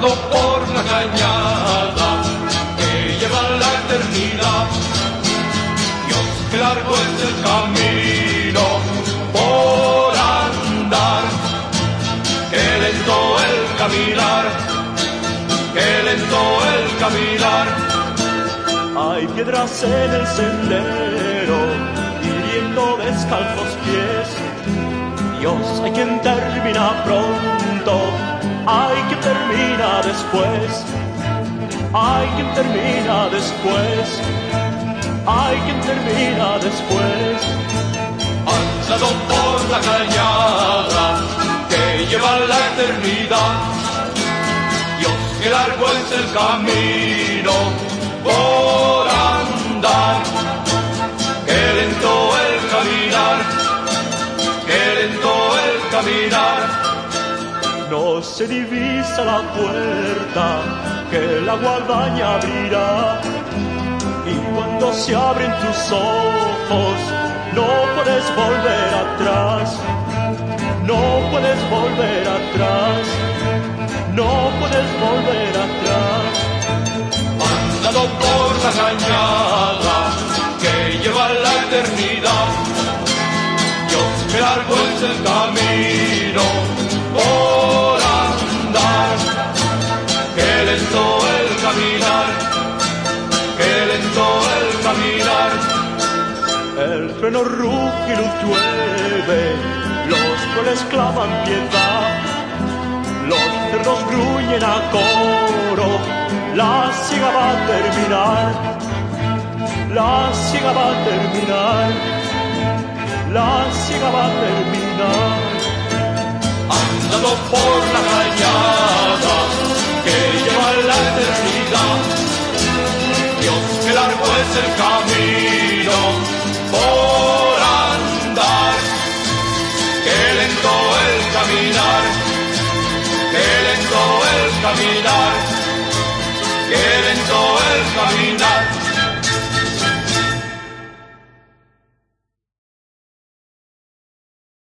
andando por la cañada que lleva a la eternidad. Dios, qué largo es el camino por andar, qué lento el caminar, qué lento el caminar. Hay piedras en el sendero, hiriendo descalzos pies. Dios, hay quien termina pronto, hay quien termina después. Hay quien termina después, hay quien termina después. Andando por la cañada que lleva a la eternidad. Dios, qué largo es el camino por andar, qué lento el caminar, qué lento el caminar. No se divisa la puerta que el agua baña abrirá, y cuando se abren tus ojos no puedes volver atrás, no puedes volver atrás, no puedes volver atrás. Andando por la cañada que lleva a la eternidad. Dios, qué largo es el camino por andar, qué lento el caminar, qué lento el caminar. El freno ruge y luz llueve, los troles claman piedad, los cerdos gruñen a coro, la siega va a terminar, la siega va a terminar, la siega va a terminar. Andando por la cañada que lleva a la eternidad. Dios, qué largo es el camino por andar, qué lento el caminar, qué lento el caminar, qué lento el caminar.